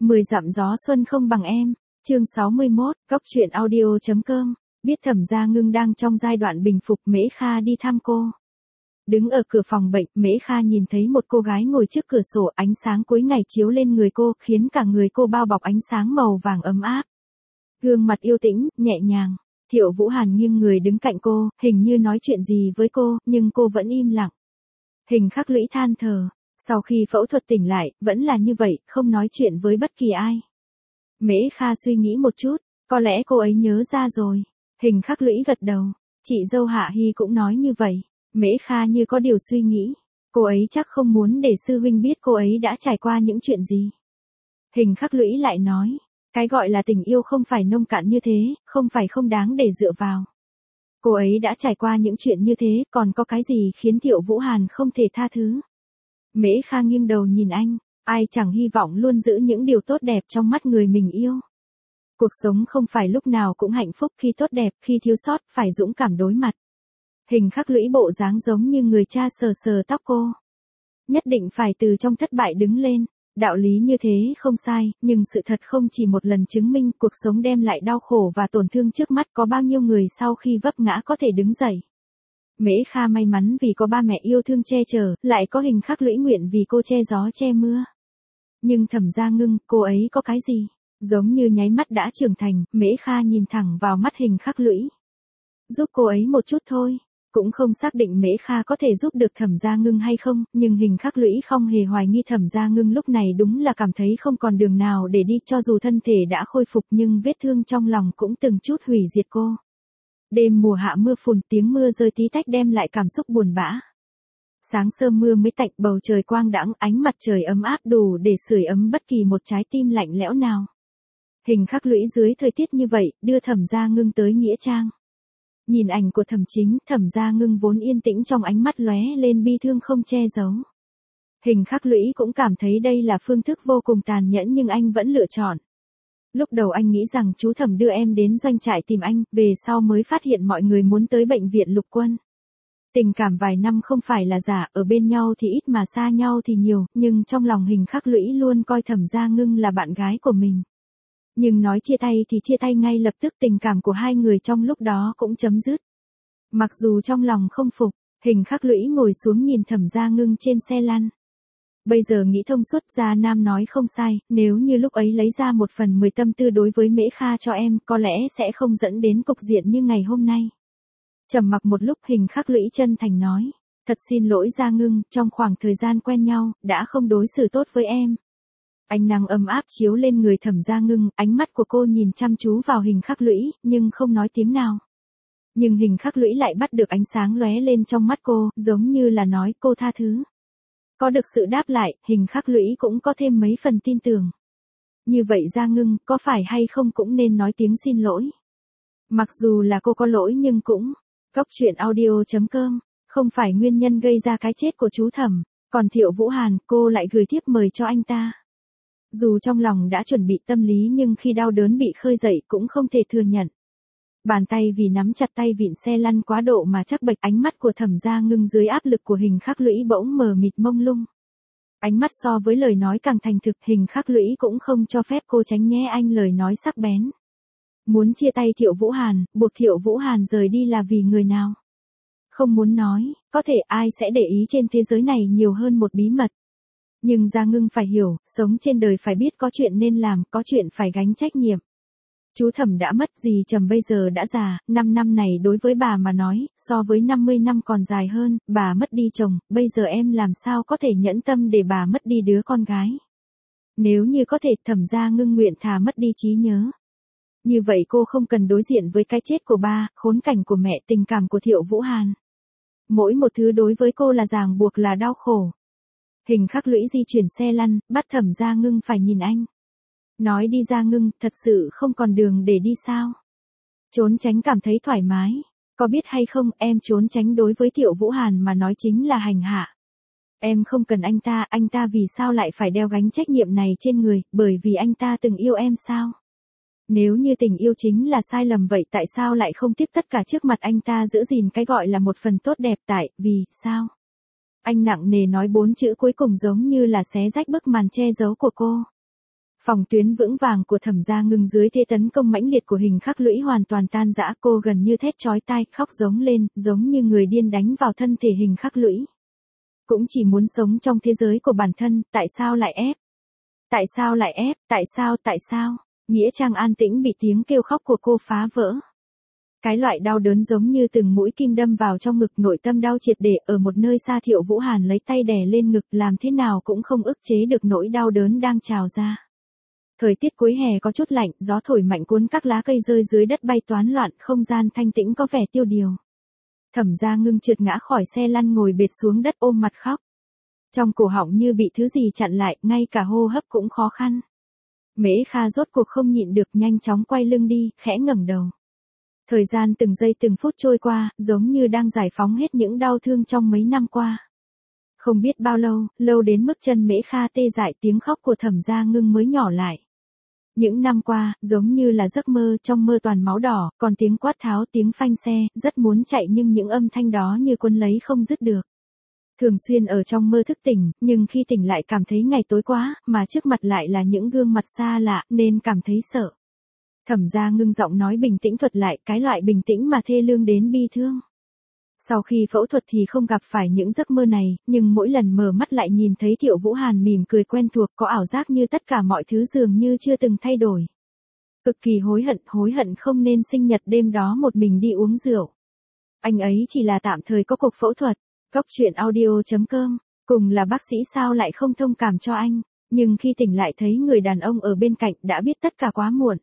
10 dặm gió xuân không bằng em. Chương 61, Cóc truyện audio.com. Biết Thẩm Gia Ngưng đang trong giai đoạn bình phục, Mễ Kha đi thăm cô. Đứng ở cửa phòng bệnh, Mễ Kha nhìn thấy một cô gái ngồi trước cửa sổ, ánh sáng cuối ngày chiếu lên người cô, khiến cả người cô bao bọc ánh sáng màu vàng ấm áp. Gương mặt yêu tĩnh, nhẹ nhàng. Thiệu Vũ Hàn nghiêng người đứng cạnh cô, hình như nói chuyện gì với cô, nhưng cô vẫn im lặng. Hình Khắc Lũy than thở, sau khi phẫu thuật tỉnh lại, vẫn là như vậy, không nói chuyện với bất kỳ ai. Mễ Kha suy nghĩ một chút, có lẽ cô ấy nhớ ra rồi. Hình Khắc Lũy gật đầu, chị dâu Hạ Hy cũng nói như vậy. Mễ Kha như có điều suy nghĩ, cô ấy chắc không muốn để sư huynh biết cô ấy đã trải qua những chuyện gì. Hình Khắc Lũy lại nói, cái gọi là tình yêu không phải nông cạn như thế, không phải không đáng để dựa vào. Cô ấy đã trải qua những chuyện như thế, còn có cái gì khiến Thiệu Vũ Hàn không thể tha thứ? Mễ Kha nghiêng đầu nhìn anh, ai chẳng hy vọng luôn giữ những điều tốt đẹp trong mắt người mình yêu. Cuộc sống không phải lúc nào cũng hạnh phúc, khi tốt đẹp, khi thiếu sót, phải dũng cảm đối mặt. Hình Khắc Lũy bộ dáng giống như người cha sờ sờ tóc cô. Nhất định phải từ trong thất bại đứng lên. Đạo lý như thế không sai, nhưng sự thật không chỉ một lần chứng minh cuộc sống đem lại đau khổ và tổn thương trước mắt, có bao nhiêu người sau khi vấp ngã có thể đứng dậy. Mễ Kha may mắn vì có ba mẹ yêu thương che chở, lại có Hình Khắc Lũy nguyện vì cô che gió che mưa. Nhưng Thẩm Gia Ngưng, cô ấy có cái gì? Giống như nháy mắt đã trưởng thành, Mễ Kha nhìn thẳng vào mắt Hình Khắc Lũy. Giúp cô ấy một chút thôi. Cũng không xác định Mễ Kha có thể giúp được Thẩm Gia Ngưng hay không, nhưng Hình Khắc Lũy không hề hoài nghi Thẩm Gia Ngưng lúc này đúng là cảm thấy không còn đường nào để đi, cho dù thân thể đã khôi phục nhưng vết thương trong lòng cũng từng chút hủy diệt cô. Đêm mùa hạ mưa phùn, tiếng mưa rơi tí tách đem lại cảm xúc buồn bã. Sáng sớm mưa mới tạnh, bầu trời quang đãng, ánh mặt trời ấm áp đủ để sưởi ấm bất kỳ một trái tim lạnh lẽo nào. Hình Khắc Lũy dưới thời tiết như vậy, đưa Thẩm Gia Ngưng tới nghĩa trang. Nhìn ảnh của Thẩm Chính, Thẩm Gia Ngưng vốn yên tĩnh trong ánh mắt lóe lên bi thương không che giấu. Hình Khắc Lũy cũng cảm thấy đây là phương thức vô cùng tàn nhẫn nhưng anh vẫn lựa chọn. Lúc đầu anh nghĩ rằng chú Thẩm đưa em đến doanh trại tìm anh, về sau mới phát hiện mọi người muốn tới bệnh viện Lục Quân. Tình cảm vài năm không phải là giả, ở bên nhau thì ít mà xa nhau thì nhiều, nhưng trong lòng Hình Khắc Lũy luôn coi Thẩm Gia Ngưng là bạn gái của mình. Nhưng nói chia tay thì chia tay ngay lập tức, tình cảm của hai người trong lúc đó cũng chấm dứt. Mặc dù trong lòng không phục, Hình Khắc Lũy ngồi xuống nhìn Thẩm Gia Ngưng trên xe lăn. Bây giờ nghĩ thông suốt, Gia Nam nói không sai, nếu như lúc ấy lấy ra 1/10 tâm tư đối với Mễ Kha cho em, có lẽ sẽ không dẫn đến cục diện như ngày hôm nay. Trầm mặc một lúc, Hình Khắc Lũy chân thành nói, thật xin lỗi Gia Ngưng, trong khoảng thời gian quen nhau, đã không đối xử tốt với em. Ánh nắng ấm áp chiếu lên người Thẩm Gia Ngưng, ánh mắt của cô nhìn chăm chú vào Hình Khắc Lũy, nhưng không nói tiếng nào. Nhưng Hình Khắc Lũy lại bắt được ánh sáng lóe lên trong mắt cô, giống như là nói cô tha thứ. Có được sự đáp lại, Hình Khắc Lũy cũng có thêm mấy phần tin tưởng. Như vậy Gia Ngưng, có phải hay không cũng nên nói tiếng xin lỗi. Mặc dù là cô có lỗi nhưng cũng, Cóc truyện audio.com, không phải nguyên nhân gây ra cái chết của chú Thẩm, còn Thiệu Vũ Hàn, cô lại gửi thiếp mời cho anh ta. Dù trong lòng đã chuẩn bị tâm lý nhưng khi đau đớn bị khơi dậy cũng không thể thừa nhận. Bàn tay vì nắm chặt tay vịn xe lăn quá độ mà chắc bệch, ánh mắt của Thẩm Gia Ngưng dưới áp lực của Hình Khắc Lũy bỗng mờ mịt mông lung. Ánh mắt so với lời nói càng thành thực, Hình Khắc Lũy cũng không cho phép cô tránh né anh lời nói sắc bén. Muốn chia tay Thiệu Vũ Hàn, buộc Thiệu Vũ Hàn rời đi là vì người nào? Không muốn nói, có thể ai sẽ để ý trên thế giới này nhiều hơn một bí mật. Nhưng Gia Ngưng phải hiểu, sống trên đời phải biết có chuyện nên làm, có chuyện phải gánh trách nhiệm. Chú Thẩm đã mất, dì Trầm bây giờ đã già, 5 năm này đối với bà mà nói, so với 50 năm còn dài hơn, bà mất đi chồng, bây giờ em làm sao có thể nhẫn tâm để bà mất đi đứa con gái. Nếu như có thể, Thẩm Gia Ngưng nguyện thà mất đi trí nhớ. Như vậy cô không cần đối diện với cái chết của ba, khốn cảnh của mẹ, tình cảm của Thiệu Vũ Hàn. Mỗi một thứ đối với cô là ràng buộc, là đau khổ. Hình Khắc Lũy di chuyển xe lăn, bắt Thẩm Gia Ngưng phải nhìn anh. Nói đi Gia Ngưng, thật sự không còn đường để đi sao? Trốn tránh cảm thấy thoải mái. Có biết hay không, em trốn tránh đối với Thiệu Vũ Hàn mà nói chính là hành hạ. Em không cần anh ta vì sao lại phải đeo gánh trách nhiệm này trên người, bởi vì anh ta từng yêu em sao? Nếu như tình yêu chính là sai lầm vậy tại sao lại không tiếc tất cả trước mặt anh ta giữ gìn cái gọi là một phần tốt đẹp, tại vì sao? Anh nặng nề nói 4 chữ cuối cùng giống như là xé rách bức màn che giấu của cô. Phòng tuyến vững vàng của Thẩm Gia Ngưng dưới thế tấn công mãnh liệt của Hình Khắc Lũy hoàn toàn tan rã, cô gần như thét chói tai, khóc giống lên, giống như người điên đánh vào thân thể Hình Khắc Lũy. Cũng chỉ muốn sống trong thế giới của bản thân, tại sao lại ép? Tại sao lại ép? Tại sao? Nghĩa trang an tĩnh bị tiếng kêu khóc của cô phá vỡ. Cái loại đau đớn giống như từng mũi kim đâm vào trong ngực, nội tâm đau triệt để. Ở một nơi xa, Thiệu Vũ Hàn lấy tay đè lên ngực, làm thế nào cũng không ức chế được nỗi đau đớn đang trào ra. Thời tiết cuối hè có chút lạnh, gió thổi mạnh cuốn các lá cây rơi dưới đất bay toán loạn, không gian thanh tĩnh có vẻ tiêu điều. Thẩm Gia Ngưng trượt ngã khỏi xe lăn, ngồi bệt xuống đất ôm mặt khóc. Trong cổ họng như bị thứ gì chặn lại, ngay cả hô hấp cũng khó khăn. Mễ Kha rốt cuộc không nhịn được, nhanh chóng quay lưng đi, khẽ ngẩng đầu. Thời gian từng giây từng phút trôi qua, giống như đang giải phóng hết những đau thương trong mấy năm qua. Không biết bao lâu, lâu đến mức chân Mễ Kha tê dại, tiếng khóc của Thẩm Gia Ngưng mới nhỏ lại. Những năm qua, giống như là giấc mơ, trong mơ toàn máu đỏ, còn tiếng quát tháo, tiếng phanh xe, rất muốn chạy nhưng những âm thanh đó như cuốn lấy không dứt được. Thường xuyên ở trong mơ thức tỉnh, nhưng khi tỉnh lại cảm thấy ngày tối quá, mà trước mặt lại là những gương mặt xa lạ, nên cảm thấy sợ. Thẩm Gia Ngưng giọng nói bình tĩnh thuật lại, cái loại bình tĩnh mà thê lương đến bi thương. Sau khi phẫu thuật thì không gặp phải những giấc mơ này, nhưng mỗi lần mở mắt lại nhìn thấy Thiệu Vũ Hàn mỉm cười quen thuộc, có ảo giác như tất cả mọi thứ dường như chưa từng thay đổi. Cực kỳ hối hận không nên sinh nhật đêm đó một mình đi uống rượu. Anh ấy chỉ là tạm thời có cuộc phẫu thuật. Góc truyện audio.com, cùng là bác sĩ sao lại không thông cảm cho anh, nhưng khi tỉnh lại thấy người đàn ông ở bên cạnh đã biết tất cả quá muộn.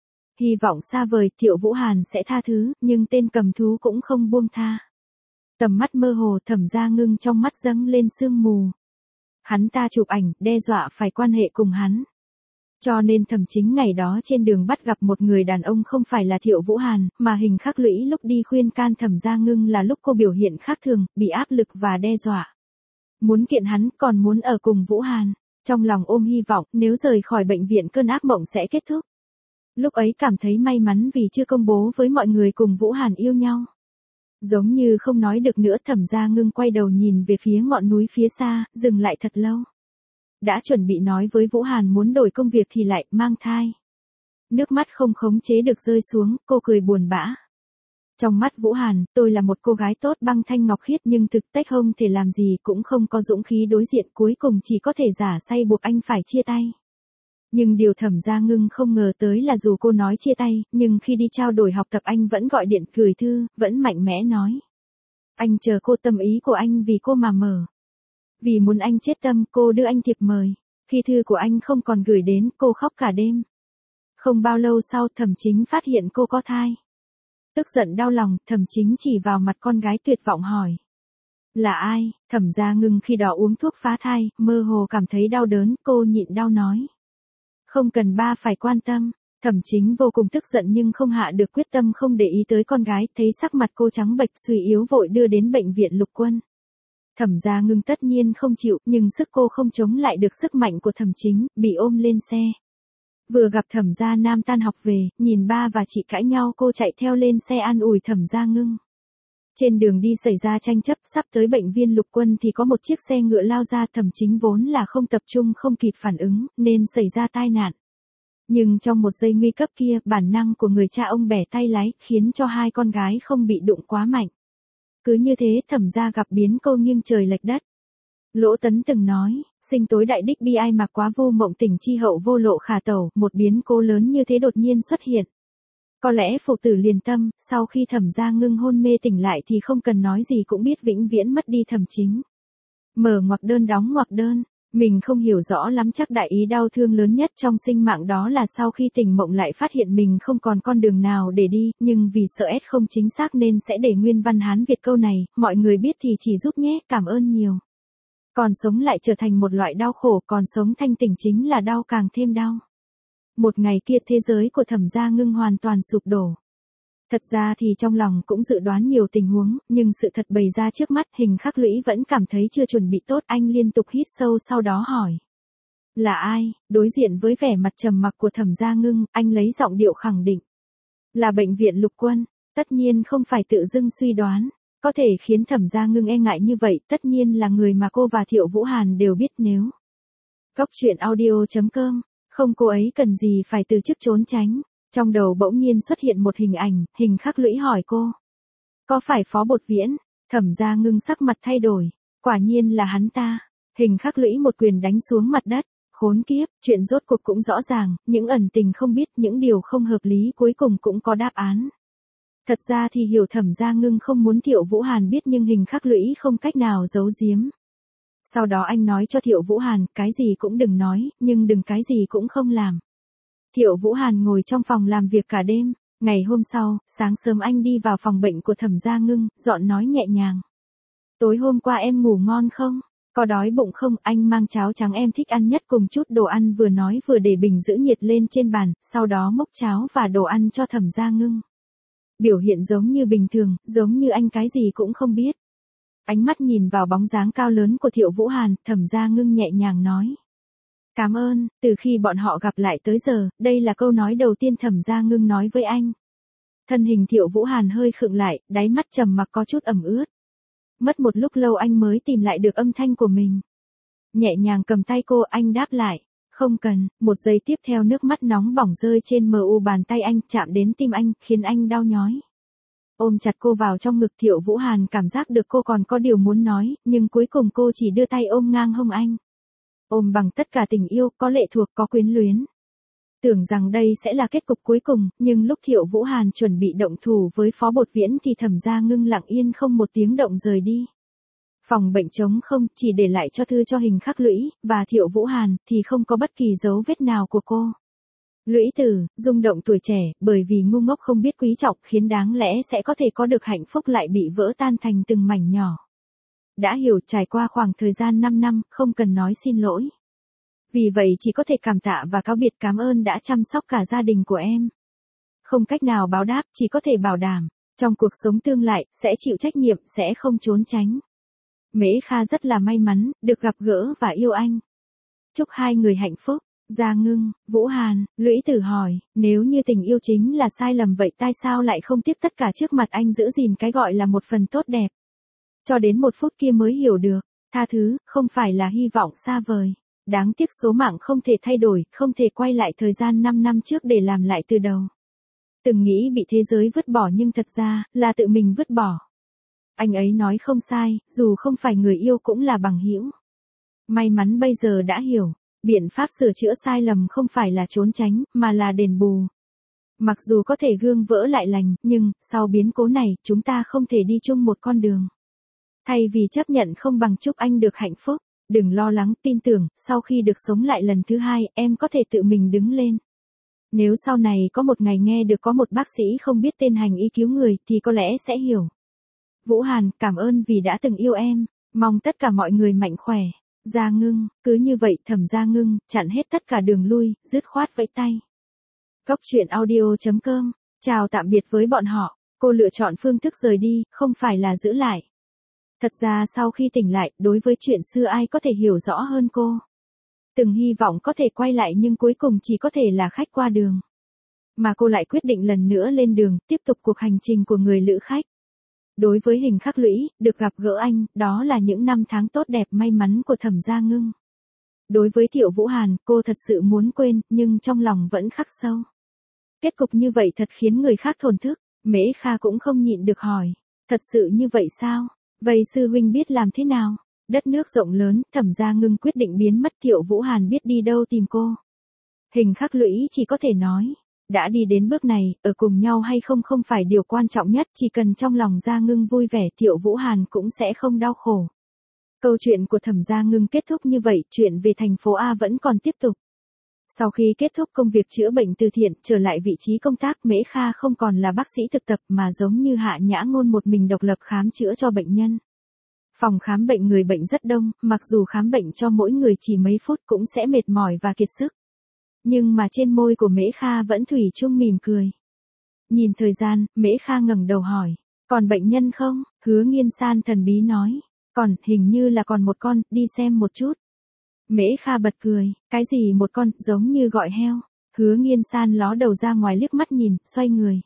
Hy vọng xa vời Thiệu Vũ Hàn sẽ tha thứ, nhưng tên cầm thú cũng không buông tha. Tầm mắt mơ hồ, Thẩm Gia Ngưng trong mắt dâng lên sương mù. Hắn ta chụp ảnh, đe dọa phải quan hệ cùng hắn. Cho nên Thẩm Chính ngày đó trên đường bắt gặp một người đàn ông không phải là Thiệu Vũ Hàn, mà Hình Khắc Lũy lúc đi khuyên can Thẩm Gia Ngưng là lúc cô biểu hiện khác thường, bị áp lực và đe dọa. Muốn kiện hắn, còn muốn ở cùng Vũ Hàn. Trong lòng ôm hy vọng, nếu rời khỏi bệnh viện cơn ác mộng sẽ kết thúc. Lúc ấy cảm thấy may mắn vì chưa công bố với mọi người cùng Vũ Hàn yêu nhau. Giống như không nói được nữa, Thẩm Gia Ngưng quay đầu nhìn về phía ngọn núi phía xa, dừng lại thật lâu. Đã chuẩn bị nói với Vũ Hàn muốn đổi công việc thì lại mang thai. Nước mắt không khống chế được rơi xuống, cô cười buồn bã. Trong mắt Vũ Hàn, tôi là một cô gái tốt băng thanh ngọc khiết nhưng thực tế không thể làm gì, cũng không có dũng khí đối diện, cuối cùng chỉ có thể giả say buộc anh phải chia tay. Nhưng điều Thẩm Gia Ngưng không ngờ tới là dù cô nói chia tay, nhưng khi đi trao đổi học tập anh vẫn gọi điện gửi thư, vẫn mạnh mẽ nói. Anh chờ cô, tâm ý của anh vì cô mà mở. Vì muốn anh chết tâm, cô đưa anh thiệp mời. Khi thư của anh không còn gửi đến, cô khóc cả đêm. Không bao lâu sau, Thẩm Chính phát hiện cô có thai. Tức giận đau lòng, Thẩm Chính chỉ vào mặt con gái tuyệt vọng hỏi. Là ai? Thẩm Gia Ngưng khi đó uống thuốc phá thai, mơ hồ cảm thấy đau đớn, cô nhịn đau nói. Không cần ba phải quan tâm. Thẩm Chính vô cùng tức giận nhưng không hạ được quyết tâm không để ý tới con gái, thấy sắc mặt cô trắng bệch suy yếu vội đưa đến bệnh viện Lục Quân. Thẩm Gia Ngưng tất nhiên không chịu, nhưng sức cô không chống lại được sức mạnh của Thẩm Chính, bị ôm lên xe. Vừa gặp Thẩm Gia Nam tan học về, nhìn ba và chị cãi nhau, cô chạy theo lên xe an ủi Thẩm Gia Ngưng. Trên đường đi xảy ra tranh chấp, sắp tới bệnh viện Lục Quân thì có một chiếc xe ngựa lao ra, Thẩm Chính vốn là không tập trung không kịp phản ứng, nên xảy ra tai nạn. Nhưng trong một giây nguy cấp kia, bản năng của người cha ông bẻ tay lái, khiến cho hai con gái không bị đụng quá mạnh. Cứ như thế Thẩm Gia gặp biến cô nghiêng trời lệch đất. Lỗ Tấn từng nói, sinh tối đại đích bi ai mà quá vô mộng tỉnh chi hậu vô lộ khả tẩu, một biến cố lớn như thế đột nhiên xuất hiện. Có lẽ phụ tử liền tâm, sau khi Thẩm Gia Ngưng hôn mê tỉnh lại thì không cần nói gì cũng biết vĩnh viễn mất đi Thẩm Chính. Mở ngoặc đơn đóng ngoặc đơn, mình không hiểu rõ lắm, chắc đại ý đau thương lớn nhất trong sinh mạng đó là sau khi tỉnh mộng lại phát hiện mình không còn con đường nào để đi, nhưng vì sợ S không chính xác nên sẽ để nguyên văn Hán Việt câu này, mọi người biết thì chỉ giúp nhé, cảm ơn nhiều. Còn sống lại trở thành một loại đau khổ, còn sống thanh tỉnh chính là đau càng thêm đau. Một ngày kia thế giới của Thẩm Gia Ngưng hoàn toàn sụp đổ. Thật ra thì trong lòng cũng dự đoán nhiều tình huống, nhưng sự thật bày ra trước mắt, Hình Khắc Lũy vẫn cảm thấy chưa chuẩn bị tốt, anh liên tục hít sâu sau đó hỏi. Là ai? Đối diện với vẻ mặt trầm mặc của Thẩm Gia Ngưng, anh lấy giọng điệu khẳng định. Là bệnh viện Lục Quân, tất nhiên không phải tự dưng suy đoán. Có thể khiến Thẩm Gia Ngưng e ngại như vậy, tất nhiên là người mà cô và Thiệu Vũ Hàn đều biết nếu. Góc truyện audio.com Không, cô ấy cần gì phải từ chức trốn tránh. Trong đầu bỗng nhiên xuất hiện một hình ảnh, Hình Khắc Lũy hỏi cô. Có phải Phó Bột Viễn? Thẩm Gia Ngưng sắc mặt thay đổi. Quả nhiên là hắn ta. Hình Khắc Lũy một quyền đánh xuống mặt đất. Khốn kiếp, chuyện rốt cuộc cũng rõ ràng, những ẩn tình không biết, những điều không hợp lý cuối cùng cũng có đáp án. Thật ra thì hiểu Thẩm Gia Ngưng không muốn Thiệu Vũ Hàn biết nhưng Hình Khắc Lũy không cách nào giấu giếm. Sau đó anh nói cho Thiệu Vũ Hàn, cái gì cũng đừng nói, nhưng đừng cái gì cũng không làm. Thiệu Vũ Hàn ngồi trong phòng làm việc cả đêm. Ngày hôm sau, sáng sớm anh đi vào phòng bệnh của Thẩm Gia Ngưng, dọn nói nhẹ nhàng. Tối hôm qua em ngủ ngon không? Có đói bụng không? Anh mang cháo trắng em thích ăn nhất cùng chút đồ ăn, vừa nói vừa để bình giữ nhiệt lên trên bàn, sau đó múc cháo và đồ ăn cho Thẩm Gia Ngưng. Biểu hiện giống như bình thường, giống như anh cái gì cũng không biết. Ánh mắt nhìn vào bóng dáng cao lớn của Thiệu Vũ Hàn, Thẩm Gia Ngưng nhẹ nhàng nói. Cảm ơn, từ khi bọn họ gặp lại tới giờ, đây là câu nói đầu tiên Thẩm Gia Ngưng nói với anh. Thân hình Thiệu Vũ Hàn hơi khựng lại, đáy mắt trầm mặc có chút ẩm ướt. Mất một lúc lâu anh mới tìm lại được âm thanh của mình. Nhẹ nhàng cầm tay cô, anh đáp lại. Không cần. Một giây tiếp theo nước mắt nóng bỏng rơi trên mu bàn tay anh, chạm đến tim anh, khiến anh đau nhói. Ôm chặt cô vào trong ngực, Thiệu Vũ Hàn cảm giác được cô còn có điều muốn nói, nhưng cuối cùng cô chỉ đưa tay ôm ngang hông anh. Ôm bằng tất cả tình yêu, có lệ thuộc, có quyến luyến. Tưởng rằng đây sẽ là kết cục cuối cùng, nhưng lúc Thiệu Vũ Hàn chuẩn bị động thủ với Phó Bột Viễn thì Thẩm Gia Ngưng lặng yên không một tiếng động rời đi. Phòng bệnh trống không, chỉ để lại cho thư cho Hình Khắc Lũy, và Thiệu Vũ Hàn, thì không có bất kỳ dấu vết nào của cô. Lũy tử, rung động tuổi trẻ, bởi vì ngu ngốc không biết quý trọng, khiến đáng lẽ sẽ có thể có được hạnh phúc lại bị vỡ tan thành từng mảnh nhỏ. Đã hiểu, trải qua khoảng thời gian 5 năm, không cần nói xin lỗi. Vì vậy chỉ có thể cảm tạ và cáo biệt, cảm ơn đã chăm sóc cả gia đình của em. Không cách nào báo đáp, chỉ có thể bảo đảm. Trong cuộc sống tương lai, sẽ chịu trách nhiệm, sẽ không trốn tránh. Mễ Kha rất là may mắn, được gặp gỡ và yêu anh. Chúc hai người hạnh phúc. Gia Ngưng, Vũ Hàn, Lũy Tử hỏi, nếu như tình yêu chính là sai lầm vậy tại sao lại không tiếp tất cả trước mặt anh, giữ gìn cái gọi là một phần tốt đẹp. Cho đến một phút kia mới hiểu được, tha thứ, không phải là hy vọng xa vời. Đáng tiếc số mạng không thể thay đổi, không thể quay lại thời gian 5 năm trước để làm lại từ đầu. Từng nghĩ bị thế giới vứt bỏ nhưng thật ra, là tự mình vứt bỏ. Anh ấy nói không sai, dù không phải người yêu cũng là bằng hữu. May mắn bây giờ đã hiểu, biện pháp sửa chữa sai lầm không phải là trốn tránh, mà là đền bù. Mặc dù có thể gương vỡ lại lành, nhưng, sau biến cố này, chúng ta không thể đi chung một con đường. Thay vì chấp nhận không bằng chúc anh được hạnh phúc, đừng lo lắng, tin tưởng, sau khi được sống lại lần thứ hai, em có thể tự mình đứng lên. Nếu sau này có một ngày nghe được có một bác sĩ không biết tên hành y cứu người, thì có lẽ sẽ hiểu. Vũ Hàn, cảm ơn vì đã từng yêu em, mong tất cả mọi người mạnh khỏe. Gia Ngưng, cứ như vậy Thẩm Gia Ngưng, chặn hết tất cả đường lui, dứt khoát vẫy tay. Cốc truyện audio.com, chào tạm biệt với bọn họ, cô lựa chọn phương thức rời đi, không phải là giữ lại. Thật ra sau khi tỉnh lại, đối với chuyện xưa ai có thể hiểu rõ hơn cô. Từng hy vọng có thể quay lại nhưng cuối cùng chỉ có thể là khách qua đường. Mà cô lại quyết định lần nữa lên đường, tiếp tục cuộc hành trình của người lữ khách. Đối với Hình Khắc Lũy, được gặp gỡ anh, đó là những năm tháng tốt đẹp may mắn của Thẩm Gia Ngưng. Đối với Thiệu Vũ Hàn, cô thật sự muốn quên, nhưng trong lòng vẫn khắc sâu. Kết cục như vậy thật khiến người khác thổn thức, Mễ Kha cũng không nhịn được hỏi. Thật sự như vậy sao? Vậy sư huynh biết làm thế nào? Đất nước rộng lớn, Thẩm Gia Ngưng quyết định biến mất, Thiệu Vũ Hàn biết đi đâu tìm cô. Hình Khắc Lũy chỉ có thể nói. Đã đi đến bước này, ở cùng nhau hay không không phải điều quan trọng nhất, chỉ cần trong lòng Gia Ngưng vui vẻ, Thiệu Vũ Hàn cũng sẽ không đau khổ. Câu chuyện của Thẩm Gia Ngưng kết thúc như vậy, chuyện về thành phố A vẫn còn tiếp tục. Sau khi kết thúc công việc chữa bệnh từ thiện, trở lại vị trí công tác, Mễ Kha không còn là bác sĩ thực tập mà giống như Hạ Nhã Ngôn một mình độc lập khám chữa cho bệnh nhân. Phòng khám bệnh người bệnh rất đông, mặc dù khám bệnh cho mỗi người chỉ mấy phút cũng sẽ mệt mỏi và kiệt sức. Nhưng mà trên môi của Mễ Kha vẫn thủy chung mỉm cười. Nhìn thời gian, Mễ Kha ngẩng đầu hỏi, còn bệnh nhân không? Hứa Nghiên San thần bí nói, còn, hình như là còn một con, đi xem một chút. Mễ Kha bật cười, cái gì một con, giống như gọi heo. Hứa Nghiên San ló đầu ra ngoài liếc mắt nhìn, xoay người.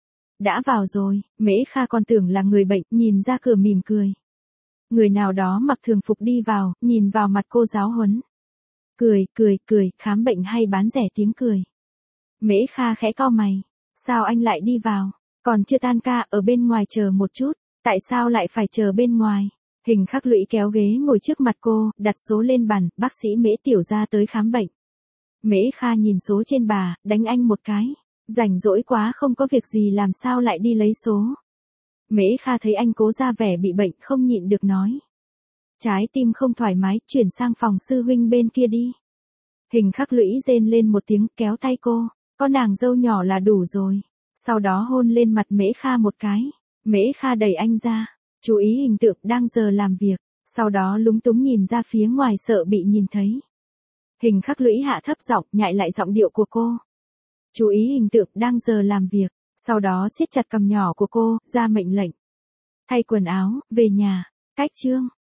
Đã vào rồi, Mễ Kha còn tưởng là người bệnh, nhìn ra cửa mỉm cười. Người nào đó mặc thường phục đi vào, nhìn vào mặt cô giáo huấn. Cười, khám bệnh hay bán rẻ tiếng cười. Mễ Kha khẽ cau mày. Sao anh lại đi vào? Còn chưa tan ca, ở bên ngoài chờ một chút. Tại sao lại phải chờ bên ngoài? Hình Khắc Lũy kéo ghế ngồi trước mặt cô, đặt số lên bàn, bác sĩ Mễ tiểu gia tới khám bệnh. Mễ Kha nhìn số trên bà, đánh anh một cái. Rảnh rỗi quá không có việc gì làm sao lại đi lấy số. Mễ Kha thấy anh cố ra vẻ bị bệnh không nhịn được nói. Trái tim không thoải mái, chuyển sang phòng sư huynh bên kia đi. Hình Khắc Lũy rên lên một tiếng kéo tay cô. Có nàng dâu nhỏ là đủ rồi. Sau đó hôn lên mặt Mễ Kha một cái. Mễ Kha đẩy anh ra. Chú ý hình tượng đang giờ làm việc. Sau đó lúng túng nhìn ra phía ngoài sợ bị nhìn thấy. Hình Khắc Lũy hạ thấp giọng nhại lại giọng điệu của cô. Chú ý hình tượng đang giờ làm việc. Sau đó siết chặt cầm nhỏ của cô, ra mệnh lệnh. Thay quần áo, về nhà. Cách chương.